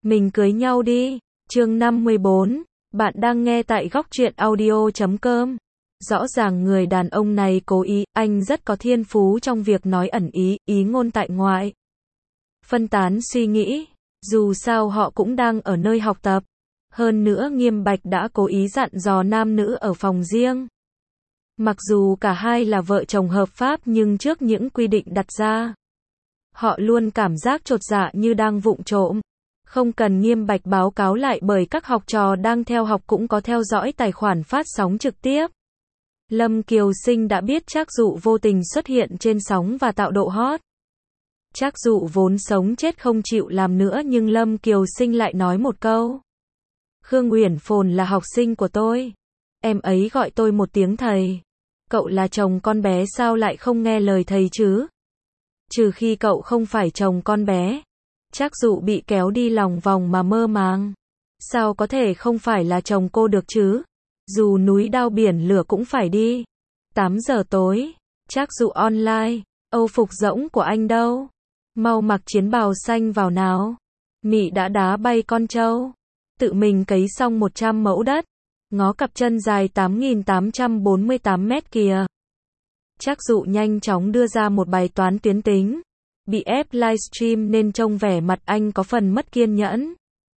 Mình cưới nhau đi. Chương 54. Bạn đang nghe tại góc truyện audio.com. Rõ ràng người đàn ông này cố ý, anh rất có thiên phú trong việc nói ẩn ý, ý ngôn tại ngoại. Phân tán suy nghĩ. Dù sao họ cũng đang ở nơi học tập. Hơn nữa Nghiêm Bạch đã cố ý dặn dò nam nữ ở phòng riêng. Mặc dù cả hai là vợ chồng hợp pháp nhưng trước những quy định đặt ra, họ luôn cảm giác chột dạ như đang vụng trộm. Không cần Nghiêm Bạch báo cáo lại bởi các học trò đang theo học cũng có theo dõi tài khoản phát sóng trực tiếp. Lâm Kiều Sinh đã biết Trác Dụ vô tình xuất hiện trên sóng và tạo độ hot. Trác Dụ vốn sống chết không chịu làm nữa nhưng Lâm Kiều Sinh lại nói một câu. Khương Uyển Phồn là học sinh của tôi. Em ấy gọi tôi một tiếng thầy. Cậu là chồng con bé sao lại không nghe lời thầy chứ? Trừ khi cậu không phải chồng con bé. Trác Dụ bị kéo đi lòng vòng mà mơ màng. Sao có thể không phải là chồng cô được chứ? Dù núi đao biển lửa cũng phải đi. 8 giờ tối. Trác Dụ online. Âu phục rỗng của anh đâu? Mau mặc chiến bào xanh vào nào. Mị đã đá bay con trâu. Tự mình cấy xong 100 mẫu đất. Ngó cặp chân dài 8.848 mét kìa. Trác Dụ nhanh chóng đưa ra một bài toán tuyến tính. Bị ép livestream nên trông vẻ mặt anh có phần mất kiên nhẫn.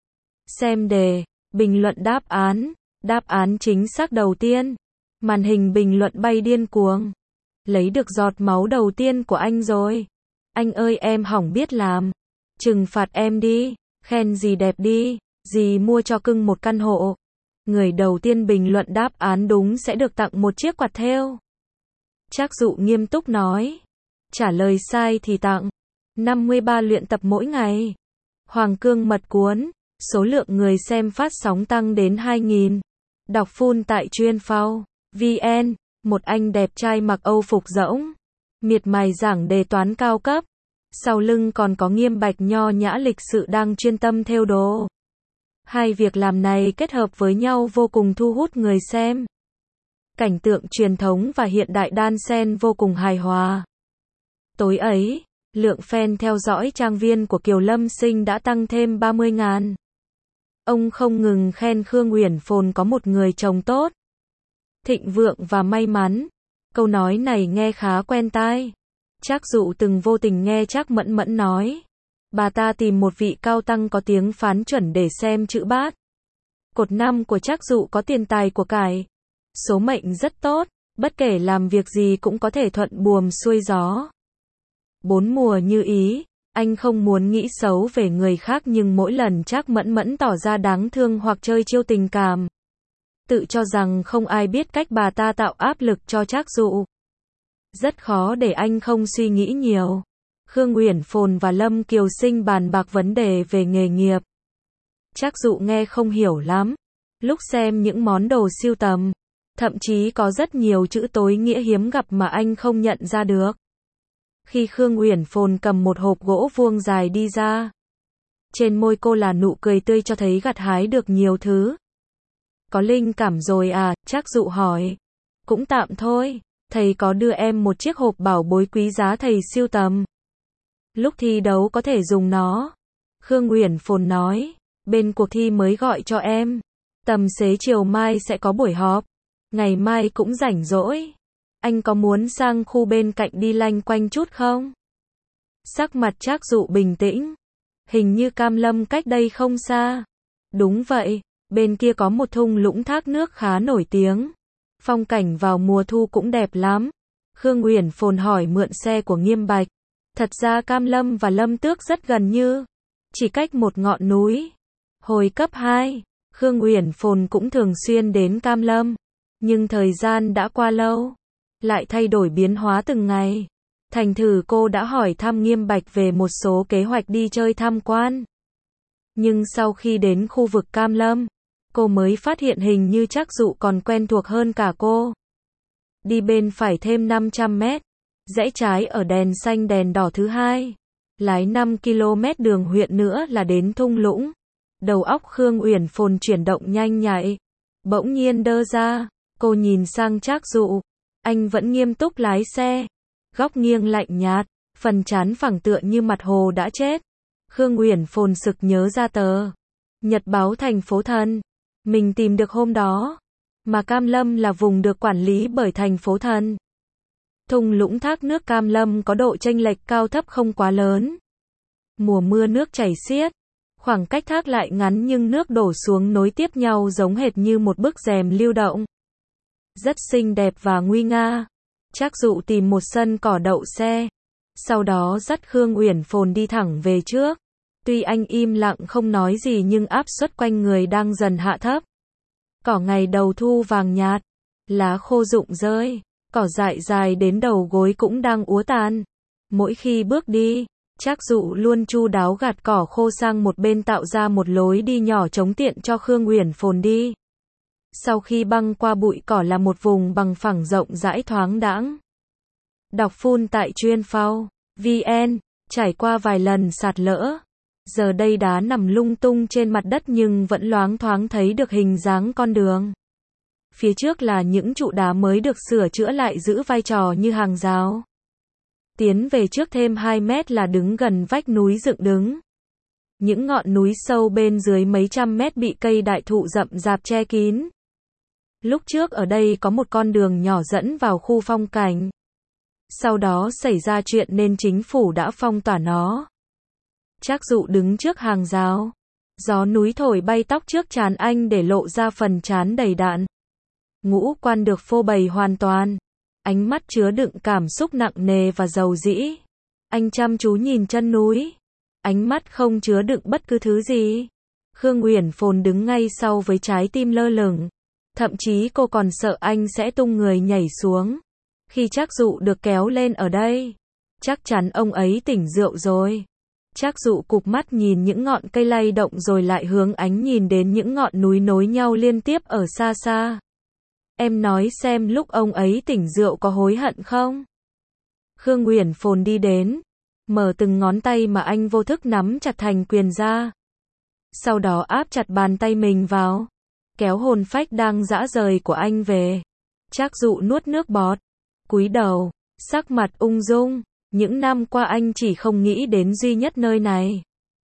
Xem đề, bình luận đáp án. Đáp án chính xác đầu tiên. Màn hình bình luận bay điên cuồng. Lấy được giọt máu đầu tiên của anh rồi. Anh ơi em hỏng biết làm. Trừng phạt em đi. Khen gì đẹp đi. Dì mua cho cưng một căn hộ. Người đầu tiên bình luận đáp án đúng sẽ được tặng một chiếc quạt thêu. Trác Dụ nghiêm túc nói. Trả lời sai thì tặng 53 luyện tập mỗi ngày. Hoàng cương mật cuốn. Số lượng người xem phát sóng tăng đến 2.000. Đọc full tại chuyên phao. VN. Một anh đẹp trai mặc Âu phục rỗng. Miệt mài giảng đề toán cao cấp. Sau lưng còn có Nghiêm Bạch nho nhã lịch sự đang chuyên tâm thêu đồ. Hai việc làm này kết hợp với nhau vô cùng thu hút người xem. Cảnh tượng truyền thống và hiện đại đan xen vô cùng hài hòa. Tối ấy, lượng fan theo dõi trang viên của Kiều Lâm Sinh đã tăng thêm 30.000. Ông không ngừng khen Khương Uyển Phồn có một người chồng tốt, thịnh vượng và may mắn. Câu nói này nghe khá quen tai. Trác Dụ từng vô tình nghe Trác Mẫn Mẫn nói. Bà ta tìm một vị cao tăng có tiếng phán chuẩn để xem chữ bát. Cột năm của Trác Dụ có tiền tài của cải. Số mệnh rất tốt, bất kể làm việc gì cũng có thể thuận buồm xuôi gió. 4 mùa như ý, anh không muốn nghĩ xấu về người khác nhưng mỗi lần Trác Mẫn Mẫn tỏ ra đáng thương hoặc chơi chiêu tình cảm. Tự cho rằng không ai biết cách bà ta tạo áp lực cho Trác Dụ. Rất khó để anh không suy nghĩ nhiều. Khương Uyển Phồn và Lâm Kiều Sinh bàn bạc vấn đề về nghề nghiệp. Trác Dụ nghe không hiểu lắm. Lúc xem những món đồ sưu tầm, thậm chí có rất nhiều chữ tối nghĩa hiếm gặp mà anh không nhận ra được. Khi Khương Uyển Phồn cầm một hộp gỗ vuông dài đi ra, trên môi cô là nụ cười tươi cho thấy gặt hái được nhiều thứ. Có linh cảm rồi à? Trác Dụ hỏi. Cũng tạm thôi, thầy có đưa em một chiếc hộp bảo bối quý giá thầy sưu tầm. Lúc thi đấu có thể dùng nó. Khương Uyển Phồn nói. Bên cuộc thi mới gọi cho em. Tầm xế chiều mai sẽ có buổi họp. Ngày mai cũng rảnh rỗi. Anh có muốn sang khu bên cạnh đi lanh quanh chút không? Sắc mặt Trác Dụ bình tĩnh. Hình như Cam Lâm cách đây không xa. Đúng vậy, bên kia có một thung lũng thác nước khá nổi tiếng. Phong cảnh vào mùa thu cũng đẹp lắm. Khương Uyển Phồn hỏi mượn xe của Nghiêm Bạch. Thật ra Cam Lâm và Lâm Tước rất gần như. Chỉ cách một ngọn núi. Hồi cấp 2, Khương Uyển Phồn cũng thường xuyên đến Cam Lâm. Nhưng thời gian đã qua lâu. Lại thay đổi biến hóa từng ngày. Thành thử cô đã hỏi thăm Nghiêm Bạch về một số kế hoạch đi chơi tham quan. Nhưng sau khi đến khu vực Cam Lâm, cô mới phát hiện hình như Trác Dụ còn quen thuộc hơn cả cô. Đi bên phải thêm 500 mét. Rẽ trái ở đèn xanh đèn đỏ thứ hai. Lái 5 km đường huyện nữa là đến thung lũng. Đầu óc Khương Uyển Phồn chuyển động nhanh nhạy. Bỗng nhiên đơ ra. Cô nhìn sang Trác Dụ. Anh vẫn nghiêm túc lái xe. Góc nghiêng lạnh nhạt. Phần trán phẳng tựa như mặt hồ đã chết. Khương Uyển Phồn sực nhớ ra tờ Nhật báo thành phố thần. Mình tìm được hôm đó. Mà Cam Lâm là vùng được quản lý bởi thành phố thần. Thung lũng thác nước Cam Lâm có độ chênh lệch cao thấp không quá lớn. Mùa mưa nước chảy xiết. Khoảng cách thác lại ngắn nhưng nước đổ xuống nối tiếp nhau giống hệt như một bức rèm lưu động. Rất xinh đẹp và nguy nga. Trác Dụ tìm một sân cỏ đậu xe. Sau đó dắt Khương Uyển Phồn đi thẳng về trước. Tuy anh im lặng không nói gì nhưng áp suất quanh người đang dần hạ thấp. Cỏ ngày đầu thu vàng nhạt. Lá khô rụng rơi. Cỏ dại dài đến đầu gối cũng đang úa tàn. Mỗi khi bước đi, Trác Dụ luôn chu đáo gạt cỏ khô sang một bên tạo ra một lối đi nhỏ trống tiện cho Khương Uyển Phồn đi. Sau khi băng qua bụi cỏ là một vùng bằng phẳng rộng rãi thoáng đãng. Đọc full tại chuyên phao VN, trải qua vài lần sạt lỡ. Giờ đây đá nằm lung tung trên mặt đất nhưng vẫn loáng thoáng thấy được hình dáng con đường. Phía trước là những trụ đá mới được sửa chữa lại giữ vai trò như hàng rào. Tiến về trước thêm 2 mét là đứng gần vách núi dựng đứng. Những ngọn núi sâu bên dưới mấy trăm mét bị cây đại thụ rậm rạp che kín. Lúc trước ở đây có một con đường nhỏ dẫn vào khu phong cảnh. Sau đó xảy ra chuyện nên chính phủ đã phong tỏa nó. Trác Dụ đứng trước hàng rào. Gió núi thổi bay tóc trước trán anh để lộ ra phần trán đầy đạn. Ngũ quan được phô bày hoàn toàn. Ánh mắt chứa đựng cảm xúc nặng nề và dầu dĩ. Anh chăm chú nhìn chân núi. Ánh mắt không chứa đựng bất cứ thứ gì. Khương Uyển Phồn đứng ngay sau với trái tim lơ lửng. Thậm chí cô còn sợ anh sẽ tung người nhảy xuống. Khi Trác Dụ được kéo lên ở đây, chắc chắn ông ấy tỉnh rượu rồi. Trác Dụ cụp mắt nhìn những ngọn cây lay động rồi lại hướng ánh nhìn đến những ngọn núi nối nhau liên tiếp ở xa xa. Em nói xem lúc ông ấy tỉnh rượu có hối hận không? Khương Uyển Phồn đi đến, mở từng ngón tay mà anh vô thức nắm chặt thành quyền ra. Sau đó áp chặt bàn tay mình vào, kéo hồn phách đang rã rời của anh về. Trác Dụ nuốt nước bọt, cúi đầu, sắc mặt ung dung. Những năm qua anh chỉ không nghĩ đến duy nhất nơi này.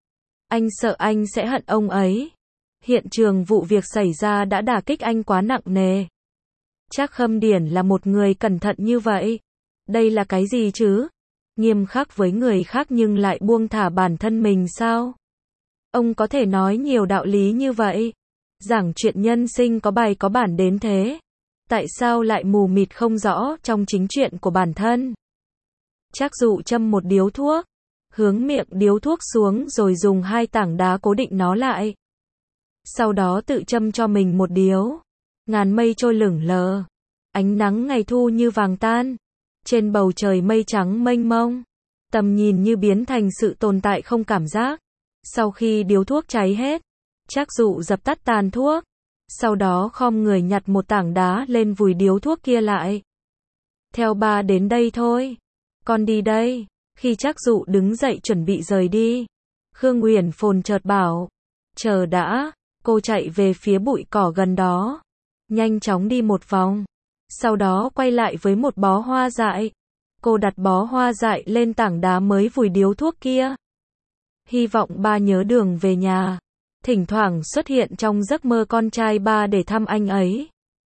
Anh sợ anh sẽ hận ông ấy. Hiện trường vụ việc xảy ra đã đả kích anh quá nặng nề. Trác Khâm Điển là một người cẩn thận như vậy. Đây là cái gì chứ? Nghiêm khắc với người khác nhưng lại buông thả bản thân mình sao? Ông có thể nói nhiều đạo lý như vậy. Giảng chuyện nhân sinh có bài có bản đến thế. Tại sao lại mù mịt không rõ trong chính chuyện của bản thân? Trác Dụ châm một điếu thuốc, hướng miệng điếu thuốc xuống rồi dùng 2 tảng đá cố định nó lại. Sau đó tự châm cho mình một điếu. Ngàn mây trôi lững lờ, ánh nắng ngày thu như vàng tan. Trên bầu trời mây trắng mênh mông, tầm nhìn như biến thành sự tồn tại không cảm giác. Sau khi điếu thuốc cháy hết, Trác Dụ dập tắt tàn thuốc. Sau đó khom người nhặt một tảng đá lên vùi điếu thuốc kia lại. Theo ba đến đây thôi. Con đi đây. Khi Trác Dụ đứng dậy chuẩn bị rời đi, Khương Uyển Phồn chợt bảo, chờ đã. Cô chạy về phía bụi cỏ gần đó, nhanh chóng đi một vòng, sau đó quay lại với một bó hoa dại. Cô đặt bó hoa dại lên tảng đá mới vùi điếu thuốc kia. Hy vọng ba nhớ đường về nhà. Thỉnh thoảng xuất hiện trong giấc mơ con trai ba để thăm anh ấy.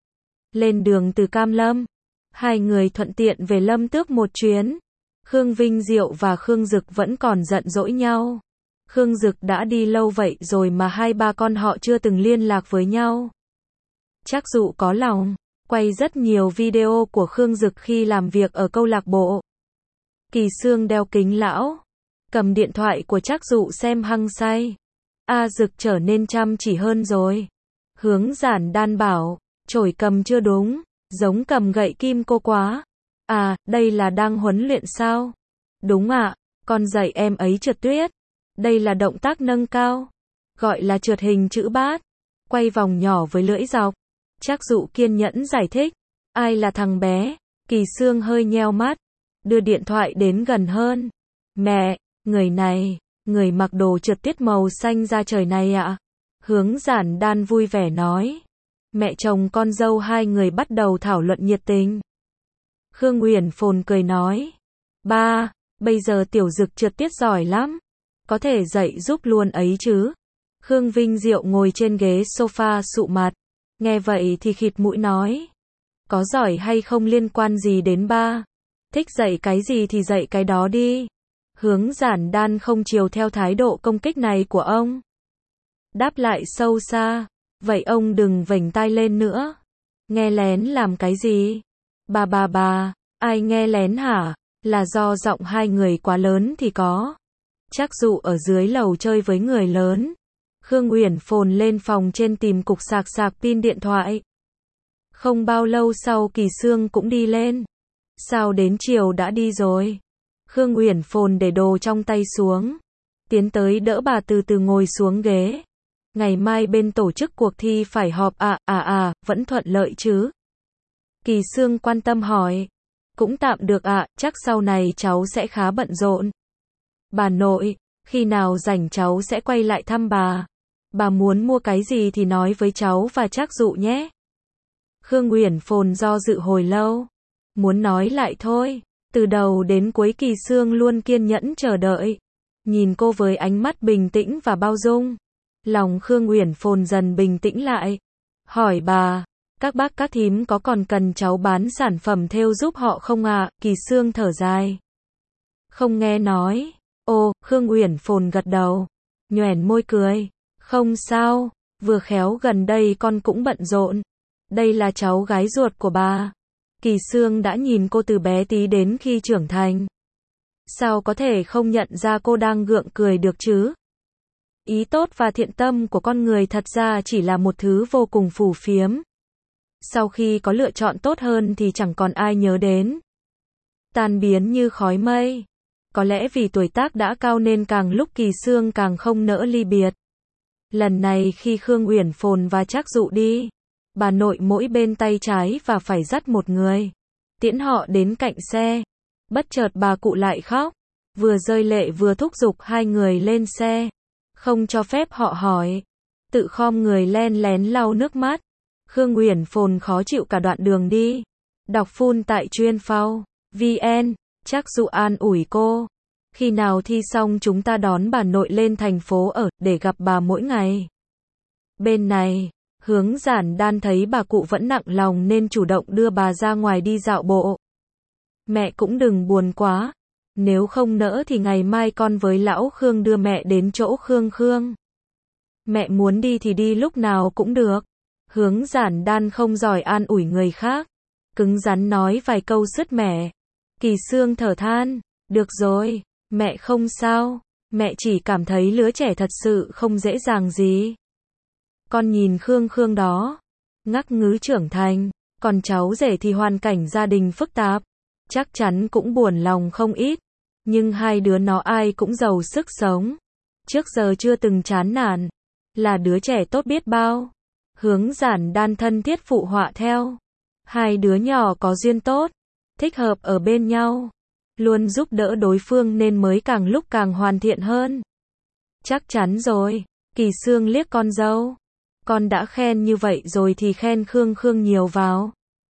Lên đường từ Cam Lâm, hai người thuận tiện về Lâm Tước một chuyến. Khương Vinh Diệu và Khương Dực vẫn còn giận dỗi nhau. Khương Dực đã đi lâu vậy rồi mà hai ba con họ chưa từng liên lạc với nhau. Trác Dụ có lòng quay rất nhiều video của Khương Dực khi làm việc ở câu lạc bộ. Kỳ Sương đeo kính lão, cầm điện thoại của Trác Dụ xem hăng say. Dực trở nên chăm chỉ hơn rồi. Hướng Giản Đan bảo, chổi cầm chưa đúng, giống cầm gậy kim cô quá. Đây là đang huấn luyện sao? Đúng ạ, con dạy em ấy trượt tuyết. Đây là động tác nâng cao, gọi là trượt hình chữ bát, quay vòng nhỏ với lưỡi dọc. Trác Dụ kiên nhẫn giải thích. Ai là thằng bé? Kỳ Sương hơi nheo mắt, đưa điện thoại đến gần hơn. Mẹ, người này, người mặc đồ trượt tuyết màu xanh da trời này ạ. Hướng Giản Đan vui vẻ nói. Mẹ chồng con dâu hai người bắt đầu thảo luận nhiệt tình. Khương Uyển Phồn cười nói. Ba, bây giờ tiểu Dực trượt tuyết giỏi lắm. Có thể dạy giúp luôn ấy chứ? Khương Vinh Diệu ngồi trên ghế sofa sụ mặt. Nghe vậy thì khịt mũi nói. Có giỏi hay không liên quan gì đến ba. Thích dạy cái gì thì dạy cái đó đi. Hướng Giản Đan không chiều theo thái độ công kích này của ông. Đáp lại sâu xa. Vậy ông đừng vểnh tai lên nữa. Nghe lén làm cái gì? Bà, ai nghe lén hả? Là do giọng hai người quá lớn thì có. Chắc dụ ở dưới lầu chơi với người lớn. Khương Uyển phồn lên phòng trên tìm cục sạc pin điện thoại. Không bao lâu sau Kỳ Sương cũng đi lên. Sao đến chiều đã đi rồi? Khương Uyển phồn để đồ trong tay xuống. Tiến tới đỡ bà từ từ ngồi xuống ghế. Ngày mai bên tổ chức cuộc thi phải họp vẫn thuận lợi chứ? Kỳ Sương quan tâm hỏi. Cũng tạm được chắc sau này cháu sẽ khá bận rộn. Bà nội, khi nào rảnh cháu sẽ quay lại thăm bà. Bà muốn mua cái gì thì nói với cháu và Trác Dụ nhé. Khương Uyển phồn do dự hồi lâu. Muốn nói lại thôi. Từ đầu đến cuối Kỳ Sương luôn kiên nhẫn chờ đợi. Nhìn cô với ánh mắt bình tĩnh và bao dung. Lòng Khương Uyển phồn dần bình tĩnh lại. Hỏi bà, các bác các thím có còn cần cháu bán sản phẩm thêu giúp họ không ạ? Kỳ Sương thở dài. Không nghe nói. Ồ, Khương Uyển phồn gật đầu. Nhoẻn môi cười. Không sao, vừa khéo gần đây con cũng bận rộn. Đây là cháu gái ruột của bà. Kỳ Sương đã nhìn cô từ bé tí đến khi trưởng thành. Sao có thể không nhận ra cô đang gượng cười được chứ? Ý tốt và thiện tâm của con người thật ra chỉ là một thứ vô cùng phù phiếm. Sau khi có lựa chọn tốt hơn thì chẳng còn ai nhớ đến. Tan biến như khói mây. Có lẽ vì tuổi tác đã cao nên càng lúc Kỳ Sương càng không nỡ ly biệt. Lần này khi Khương Uyển phồn và Trác Dụ đi, bà nội mỗi bên tay trái và phải dắt một người. Tiễn họ đến cạnh xe. Bất chợt bà cụ lại khóc. Vừa rơi lệ vừa thúc giục hai người lên xe. Không cho phép họ hỏi. Tự khom người len lén lau nước mắt. Khương Uyển phồn khó chịu cả đoạn đường đi. Đọc full tại chuyên.phao.vn. Trác Dụ an ủi cô. Khi nào thi xong chúng ta đón bà nội lên thành phố ở, để gặp bà mỗi ngày. Bên này, Hướng Giản Đan thấy bà cụ vẫn nặng lòng nên chủ động đưa bà ra ngoài đi dạo bộ. Mẹ cũng đừng buồn quá. Nếu không nỡ thì ngày mai con với lão Khương đưa mẹ đến chỗ Khương. Mẹ muốn đi thì đi lúc nào cũng được. Hướng Giản Đan không giỏi an ủi người khác. Cứng rắn nói vài câu sứt mẻ. Kỳ Sương thở than. Được rồi, mẹ không sao. Mẹ chỉ cảm thấy lứa trẻ thật sự không dễ dàng gì. Con nhìn Khương đó. Ngắc ngứ trưởng thành. Còn cháu rể thì hoàn cảnh gia đình phức tạp. Chắc chắn cũng buồn lòng không ít. Nhưng hai đứa nó ai cũng giàu sức sống. Trước giờ chưa từng chán nản. Là đứa trẻ tốt biết bao. Hướng Giản Đan thân thiết phụ họa theo. Hai đứa nhỏ có duyên tốt. Thích hợp ở bên nhau. Luôn giúp đỡ đối phương nên mới càng lúc càng hoàn thiện hơn. Chắc chắn rồi. Kỳ Sương liếc con dâu. Con đã khen như vậy rồi thì khen Khương nhiều vào.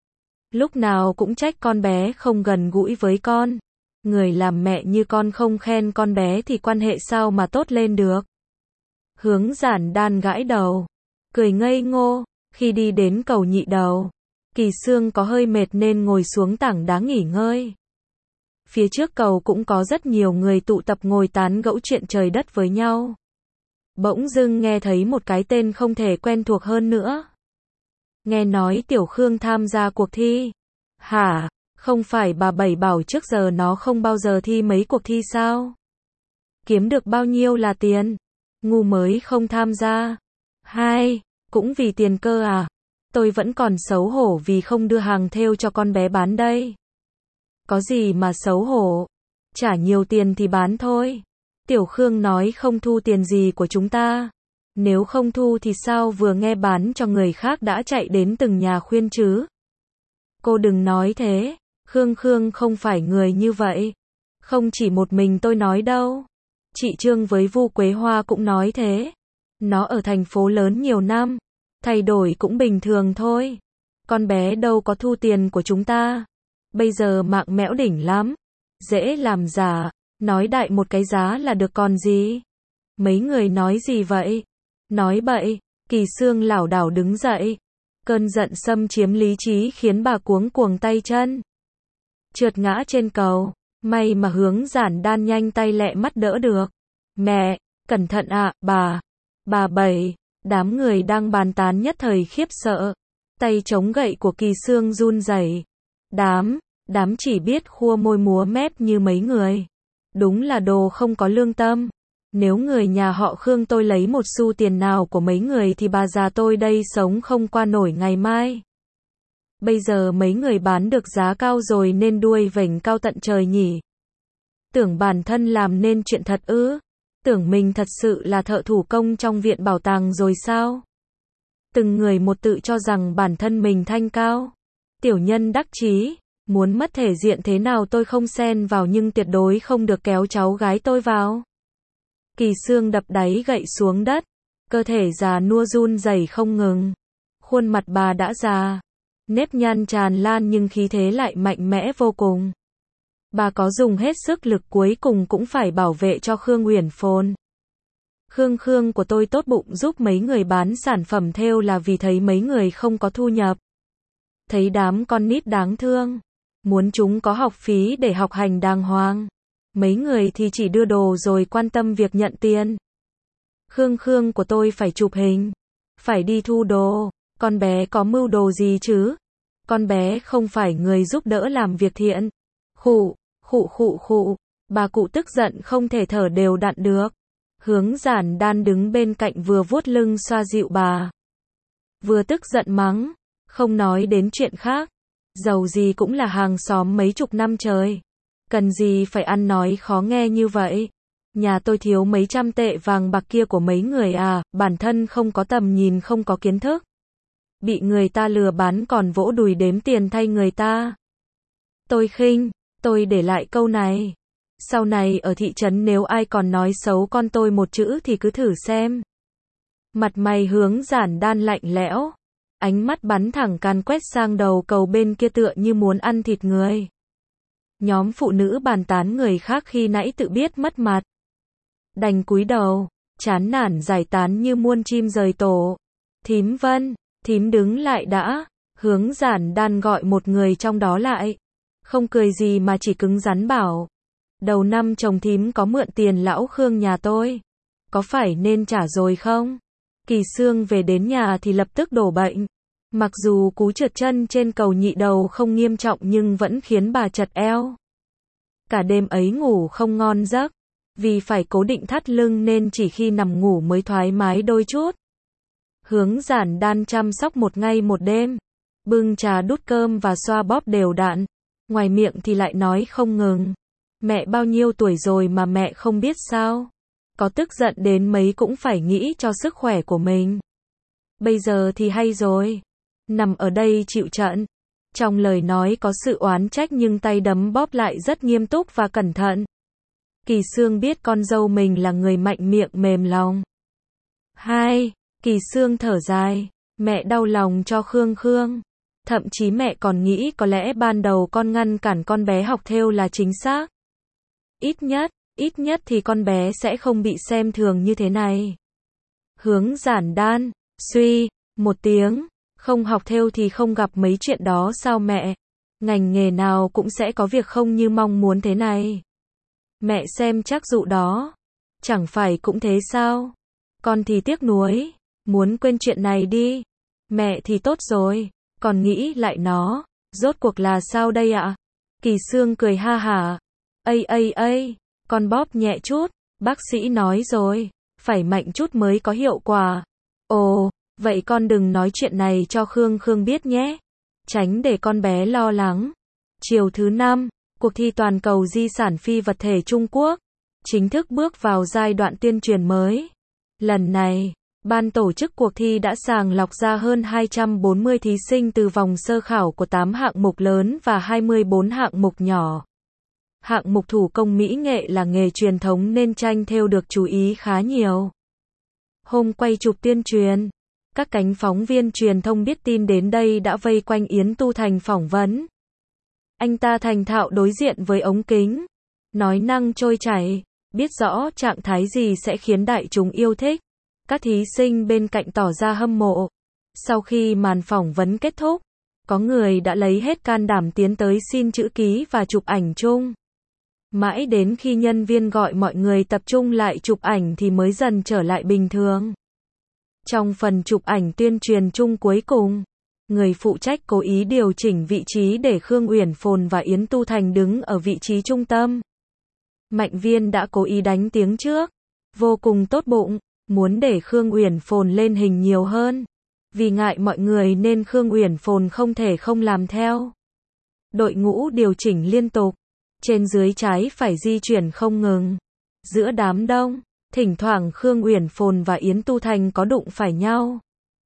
Lúc nào cũng trách con bé không gần gũi với con. Người làm mẹ như con không khen con bé thì quan hệ sao mà tốt lên được. Hướng Giản Đan gãi đầu. Cười ngây ngô. Khi đi đến cầu Nhị Đầu, Kỳ Sương có hơi mệt nên ngồi xuống tảng đá nghỉ ngơi. Phía trước cầu cũng có rất nhiều người tụ tập ngồi tán gẫu chuyện trời đất với nhau. Bỗng dưng nghe thấy một cái tên không thể quen thuộc hơn nữa. Nghe nói Tiểu Khương tham gia cuộc thi. Hả? Không phải bà Bảy bảo trước giờ nó không bao giờ thi mấy cuộc thi sao? Kiếm được bao nhiêu là tiền? Ngu mới không tham gia. Hai, cũng vì tiền cơ à? Tôi vẫn còn xấu hổ vì không đưa hàng thêu cho con bé bán đây. Có gì mà xấu hổ? Trả nhiều tiền thì bán thôi. Tiểu Khương nói không thu tiền gì của chúng ta. Nếu không thu thì sao vừa nghe bán cho người khác đã chạy đến từng nhà khuyên chứ? Cô đừng nói thế. Khương không phải người như vậy. Không chỉ một mình tôi nói đâu. Chị Trương với Vu Quế Hoa cũng nói thế. Nó ở thành phố lớn nhiều năm. Thay đổi cũng bình thường thôi. Con bé đâu có thu tiền của chúng ta. Bây giờ mạng mẽo đỉnh lắm. Dễ làm giả. Nói đại một cái giá là được còn gì. Mấy người nói gì vậy? Nói bậy, Kỳ Xương lảo đảo đứng dậy. Cơn giận xâm chiếm lý trí khiến bà cuống cuồng tay chân. Trượt ngã trên cầu, may mà Hướng Giản Đan nhanh tay lẹ mắt đỡ được. Mẹ, cẩn thận ạ, bà Bảy. Đám người đang bàn tán nhất thời khiếp sợ. Tay chống gậy của Kỳ Xương run rẩy. Đám chỉ biết khua môi múa mép như mấy người. Đúng là đồ không có lương tâm. Nếu người nhà họ Khương tôi lấy một xu tiền nào của mấy người thì bà già tôi đây sống không qua nổi ngày mai. Bây giờ mấy người bán được giá cao rồi nên đuôi vểnh cao tận trời nhỉ. Tưởng bản thân làm nên chuyện thật ư? Tưởng mình thật sự là thợ thủ công trong viện bảo tàng rồi sao? Từng người một tự cho rằng bản thân mình thanh cao. Tiểu nhân đắc chí, muốn mất thể diện thế nào tôi không xen vào nhưng tuyệt đối không được kéo cháu gái tôi vào. Kỳ Xương đập đáy gậy xuống đất, cơ thể già nua run rẩy không ngừng. Khuôn mặt bà đã già, nếp nhăn tràn lan nhưng khí thế lại mạnh mẽ vô cùng. Bà có dùng hết sức lực cuối cùng cũng phải bảo vệ cho Khương Uyển Phồn. Khương của tôi tốt bụng giúp mấy người bán sản phẩm thêu là vì thấy mấy người không có thu nhập. Thấy đám con nít đáng thương, muốn chúng có học phí để học hành đàng hoàng. Mấy người thì chỉ đưa đồ rồi quan tâm việc nhận tiền. Khương của tôi phải chụp hình, phải đi thu đồ. Con bé có mưu đồ gì chứ? Con bé không phải người giúp đỡ làm việc thiện. Khụ. Bà cụ tức giận không thể thở đều đặn được. Hướng Giản Đan đứng bên cạnh vừa vuốt lưng xoa dịu bà, vừa tức giận mắng, không nói đến chuyện khác. Dầu gì cũng là hàng xóm mấy chục năm trời. Cần gì phải ăn nói khó nghe như vậy? Nhà tôi thiếu mấy trăm tệ vàng bạc kia của mấy người à, bản thân không có tầm nhìn không có kiến thức. Bị người ta lừa bán còn vỗ đùi đếm tiền thay người ta. Tôi để lại câu này. Sau này ở thị trấn nếu ai còn nói xấu con tôi một chữ thì cứ thử xem. Mặt mày Hướng Giản Đan lạnh lẽo. Ánh mắt bắn thẳng càn quét sang đầu cầu bên kia tựa như muốn ăn thịt người. Nhóm phụ nữ bàn tán người khác khi nãy tự biết mất mặt. Đành cúi đầu, chán nản giải tán như muôn chim rời tổ. Thím Vân, thím đứng lại đã. Hướng Giản Đan gọi một người trong đó lại. Không cười gì mà chỉ cứng rắn bảo. Đầu năm chồng thím có mượn tiền lão Khương nhà tôi. Có phải nên trả rồi không? Kỳ Xương về đến nhà thì lập tức đổ bệnh. Mặc dù cú trượt chân trên cầu nhị đầu không nghiêm trọng nhưng vẫn khiến bà chật eo. Cả đêm ấy ngủ không ngon giấc. Vì phải cố định thắt lưng nên chỉ khi nằm ngủ mới thoải mái đôi chút. Hướng Giản Đan chăm sóc một ngày một đêm. Bưng trà đút cơm và xoa bóp đều đặn. Ngoài miệng thì lại nói không ngừng. Mẹ bao nhiêu tuổi rồi mà mẹ không biết sao? Có tức giận đến mấy cũng phải nghĩ cho sức khỏe của mình. Bây giờ thì hay rồi. Nằm ở đây chịu trận. Trong lời nói có sự oán trách nhưng tay đấm bóp lại rất nghiêm túc và cẩn thận. Kỳ Xương biết con dâu mình là người mạnh miệng mềm lòng. Kỳ Xương thở dài. Mẹ đau lòng cho Khương. Thậm chí mẹ còn nghĩ có lẽ ban đầu con ngăn cản con bé học thêu là chính xác. Ít nhất thì con bé sẽ không bị xem thường như thế này. Hướng Giản Đan, suy một tiếng, không học thêu thì không gặp mấy chuyện đó sao mẹ? Ngành nghề nào cũng sẽ có việc không như mong muốn thế này. Mẹ xem chắc dụ đó, chẳng phải cũng thế sao? Con thì tiếc nuối, muốn quên chuyện này đi. Mẹ thì tốt rồi, còn nghĩ lại nó, rốt cuộc là sao đây ạ? Kỳ Xương cười ha hả. Con bóp nhẹ chút, bác sĩ nói rồi, phải mạnh chút mới có hiệu quả. Ồ, vậy con đừng nói chuyện này cho Khương biết nhé, tránh để con bé lo lắng. Chiều thứ 5, cuộc thi toàn cầu di sản phi vật thể Trung Quốc chính thức bước vào giai đoạn tuyên truyền mới. Lần này, ban tổ chức cuộc thi đã sàng lọc ra hơn 240 thí sinh từ vòng sơ khảo của 8 hạng mục lớn và 24 hạng mục nhỏ. Hạng mục thủ công mỹ nghệ là nghề truyền thống nên tranh thêu được chú ý khá nhiều. Hôm quay chụp tuyên truyền, các cánh phóng viên truyền thông biết tin đến đây đã vây quanh Yến Tu Thành phỏng vấn. Anh ta thành thạo đối diện với ống kính, nói năng trôi chảy, biết rõ trạng thái gì sẽ khiến đại chúng yêu thích. Các thí sinh bên cạnh tỏ ra hâm mộ. Sau khi màn phỏng vấn kết thúc, có người đã lấy hết can đảm tiến tới xin chữ ký và chụp ảnh chung. Mãi đến khi nhân viên gọi mọi người tập trung lại chụp ảnh thì mới dần trở lại bình thường. Trong phần chụp ảnh tuyên truyền chung cuối cùng, người phụ trách cố ý điều chỉnh vị trí để Khương Uyển Phồn và Yến Tu Thành đứng ở vị trí trung tâm. Mạnh Viên đã cố ý đánh tiếng trước, vô cùng tốt bụng, muốn để Khương Uyển Phồn lên hình nhiều hơn. Vì ngại mọi người nên Khương Uyển Phồn không thể không làm theo. Đội ngũ điều chỉnh liên tục, trên dưới trái phải di chuyển không ngừng. Giữa đám đông, thỉnh thoảng Khương Uyển Phồn và Yến Tu Thành có đụng phải nhau.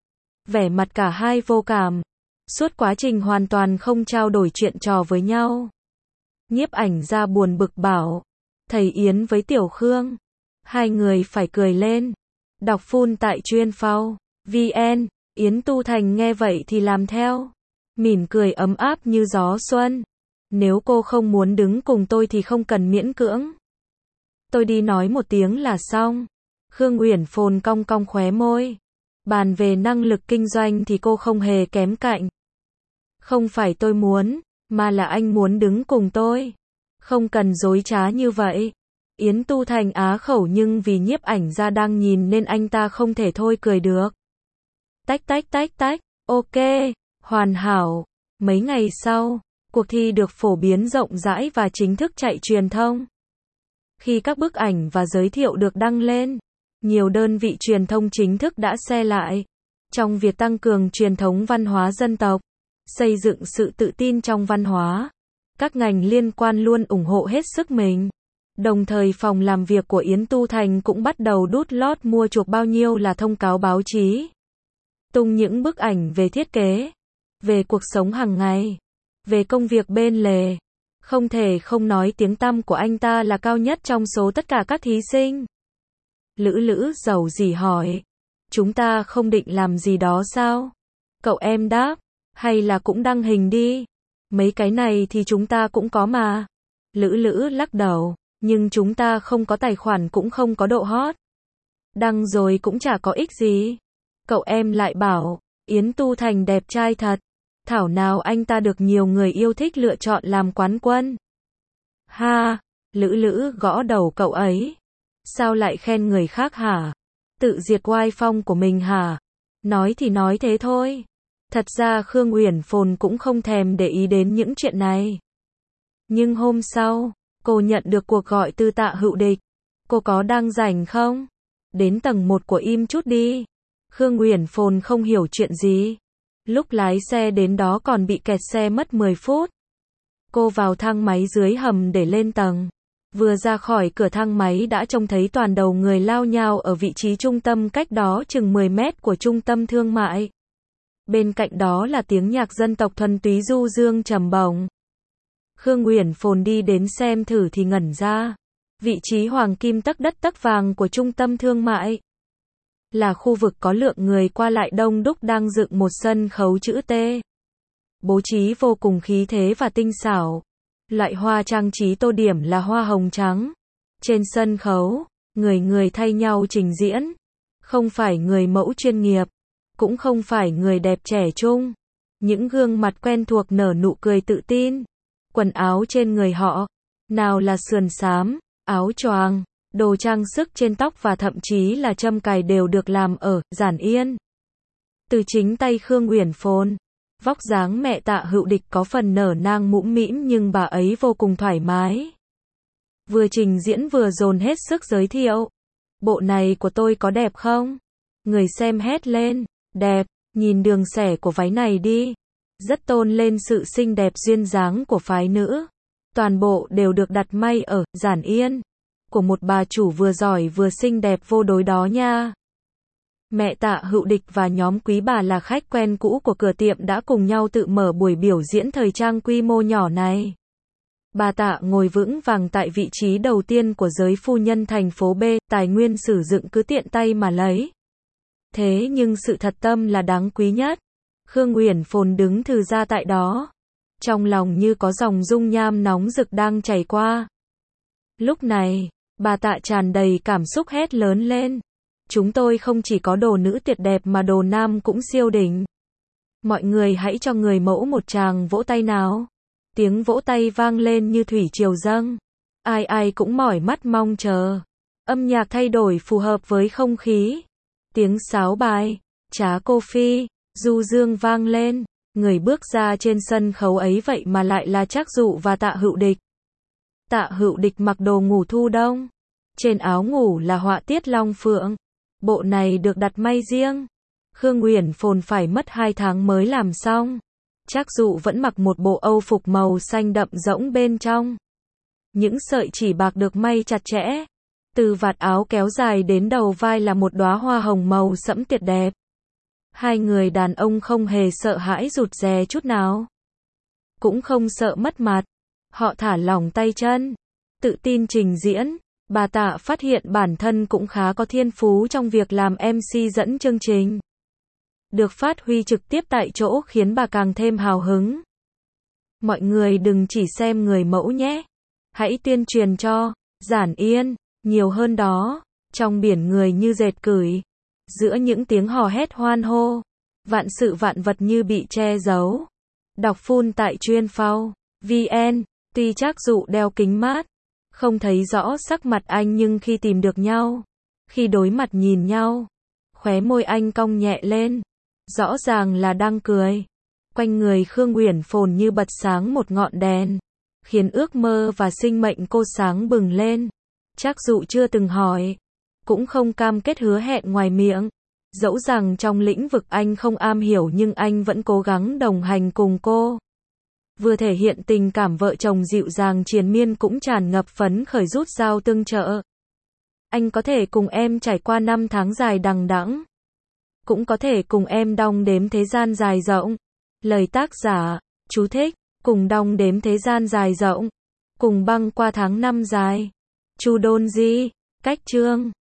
Vẻ mặt cả hai vô cảm, suốt quá trình hoàn toàn không trao đổi chuyện trò với nhau. Nhiếp ảnh ra buồn bực bảo, thầy Yến với Tiểu Khương, hai người phải cười lên. Đọc full tại chuyên phao VN. Yến Tu Thành nghe vậy thì làm theo, mỉm cười ấm áp như gió xuân. Nếu cô không muốn đứng cùng tôi thì không cần miễn cưỡng. Tôi đi nói một tiếng là xong. Khương Uyển Phồn cong cong khóe môi. Bàn về năng lực kinh doanh thì cô không hề kém cạnh. Không phải tôi muốn, mà là anh muốn đứng cùng tôi. Không cần dối trá như vậy. Yến Tu Thành á khẩu nhưng vì nhiếp ảnh ra đang nhìn nên anh ta không thể thôi cười được. Tách tách tách tách, ok, hoàn hảo. Mấy ngày sau, cuộc thi được phổ biến rộng rãi và chính thức chạy truyền thông. Khi các bức ảnh và giới thiệu được đăng lên, nhiều đơn vị truyền thông chính thức đã xe lại. Trong việc tăng cường truyền thống văn hóa dân tộc, xây dựng sự tự tin trong văn hóa, các ngành liên quan luôn ủng hộ hết sức mình. Đồng thời phòng làm việc của Yến Tu Thành cũng bắt đầu đút lót mua chuộc bao nhiêu là thông cáo báo chí. Tung những bức ảnh về thiết kế, về cuộc sống hàng ngày, về công việc bên lề. Không thể không nói tiếng tăm của anh ta là cao nhất trong số tất cả các thí sinh. Lữ Lữ giàu dỉ hỏi, chúng ta không định làm gì đó sao? Cậu em đáp, hay là cũng đăng hình đi. Mấy cái này thì chúng ta cũng có mà. Lữ Lữ lắc đầu, nhưng chúng ta không có tài khoản cũng không có độ hot. Đăng rồi cũng chả có ích gì. Cậu em lại bảo, Yến Tu Thành đẹp trai thật. Thảo nào anh ta được nhiều người yêu thích lựa chọn làm quán quân. Ha, Lữ Lữ gõ đầu cậu ấy. Sao lại khen người khác hả? Tự diệt oai phong của mình hả? Nói thì nói thế thôi. Thật ra Khương Uyển Phồn cũng không thèm để ý đến những chuyện này. Nhưng hôm sau, cô nhận được cuộc gọi từ Tạ Hữu Địch. Cô có đang rảnh không? Đến tầng 1 của im chút đi. Khương Uyển Phồn không hiểu chuyện gì. Lúc lái xe đến đó còn bị kẹt xe mất 10 phút. Cô vào thang máy dưới hầm để lên tầng. Vừa ra khỏi cửa thang máy đã trông thấy toàn đầu người lao nhao ở vị trí trung tâm cách đó chừng 10 mét của trung tâm thương mại. Bên cạnh đó là tiếng nhạc dân tộc thuần túy du dương trầm bổng. Khương Uyển Phồn đi đến xem thử thì ngẩn ra. Vị trí hoàng kim tấc đất tấc vàng của trung tâm thương mại là khu vực có lượng người qua lại đông đúc đang dựng một sân khấu chữ T. Bố trí vô cùng khí thế và tinh xảo. Loại hoa trang trí tô điểm là hoa hồng trắng. Trên sân khấu, người người thay nhau trình diễn. Không phải người mẫu chuyên nghiệp, cũng không phải người đẹp trẻ trung. Những gương mặt quen thuộc nở nụ cười tự tin. Quần áo trên người họ, nào là sườn xám, áo choàng, đồ trang sức trên tóc và thậm chí là châm cài đều được làm ở Giản Yên. Từ chính tay Khương Uyển Phồn, vóc dáng mẹ Tạ Hữu Địch có phần nở nang mũm mĩm nhưng bà ấy vô cùng thoải mái. Vừa trình diễn vừa dồn hết sức giới thiệu. Bộ này của tôi có đẹp không? Người xem hét lên, đẹp, nhìn đường xẻ của váy này đi. Rất tôn lên sự xinh đẹp duyên dáng của phái nữ. Toàn bộ đều được đặt may ở Giản Yên. Của một bà chủ vừa giỏi vừa xinh đẹp vô đối đó nha. Mẹ Tạ Hữu Địch và nhóm quý bà là khách quen cũ của cửa tiệm đã cùng nhau tự mở buổi biểu diễn thời trang quy mô nhỏ này. Bà Tạ ngồi vững vàng tại vị trí đầu tiên của giới phu nhân thành phố B, tài nguyên sử dụng cứ tiện tay mà lấy. Thế nhưng sự thật tâm là đáng quý nhất. Khương Uyển Phồn đứng thừ ra tại đó. Trong lòng như có dòng dung nham nóng rực đang chảy qua. Lúc này, bà Tạ tràn đầy cảm xúc hét lớn lên. chúng tôi không chỉ có đồ nữ tuyệt đẹp mà đồ nam cũng siêu đỉnh. Mọi người hãy cho người mẫu một tràng vỗ tay nào. Tiếng vỗ tay vang lên như thủy triều dâng. Ai ai cũng mỏi mắt mong chờ. Âm nhạc thay đổi phù hợp với không khí. Tiếng sáo bài, trá cô phi, du dương vang lên. Người bước ra trên sân khấu ấy vậy mà lại là Trác Dụ và Tạ Hữu Địch. Tạ Hữu Địch mặc đồ ngủ thu đông. Trên áo ngủ là họa tiết long phượng. Bộ này được đặt may riêng. Khương Uyển Phồn phải mất 2 tháng mới làm xong. Trác Dụ vẫn mặc một bộ âu phục màu xanh đậm rỗng bên trong. Những sợi chỉ bạc được may chặt chẽ. Từ vạt áo kéo dài đến đầu vai là một đóa hoa hồng màu sẫm tuyệt đẹp. Hai người đàn ông không hề sợ hãi rụt rè chút nào. Cũng không sợ mất mặt. Họ thả lỏng tay chân. Tự tin trình diễn. Bà Tạ phát hiện bản thân cũng khá có thiên phú trong việc làm MC dẫn chương trình. Được phát huy trực tiếp tại chỗ khiến bà càng thêm hào hứng. Mọi người đừng chỉ xem người mẫu nhé. Hãy tuyên truyền cho Giản Yên nhiều hơn đó. Trong biển người như dệt cửi. Giữa những tiếng hò hét hoan hô. Vạn sự vạn vật như bị che giấu. Đọc full tại chuyên phao VN. Tuy Trác Dụ đeo kính mát, không thấy rõ sắc mặt anh nhưng khi tìm được nhau, khi đối mặt nhìn nhau, khóe môi anh cong nhẹ lên. Rõ ràng là đang cười. Quanh người Khương Uyển Phồn như bật sáng một ngọn đèn, khiến ước mơ và sinh mệnh cô sáng bừng lên. Trác Dụ chưa từng hỏi, cũng không cam kết hứa hẹn ngoài miệng. Dẫu rằng trong lĩnh vực anh không am hiểu nhưng anh vẫn cố gắng đồng hành cùng cô. Vừa thể hiện tình cảm vợ chồng dịu dàng triền miên cũng tràn ngập phấn khởi rút dao tương trợ. Anh có thể cùng em trải qua 5 tháng dài đằng đẵng. Cũng có thể cùng em đong đếm thế gian dài rộng. Lời tác giả, chú thích, cùng đong đếm thế gian dài rộng. Cùng băng qua tháng năm dài. Chu Đôn Di, cách chương.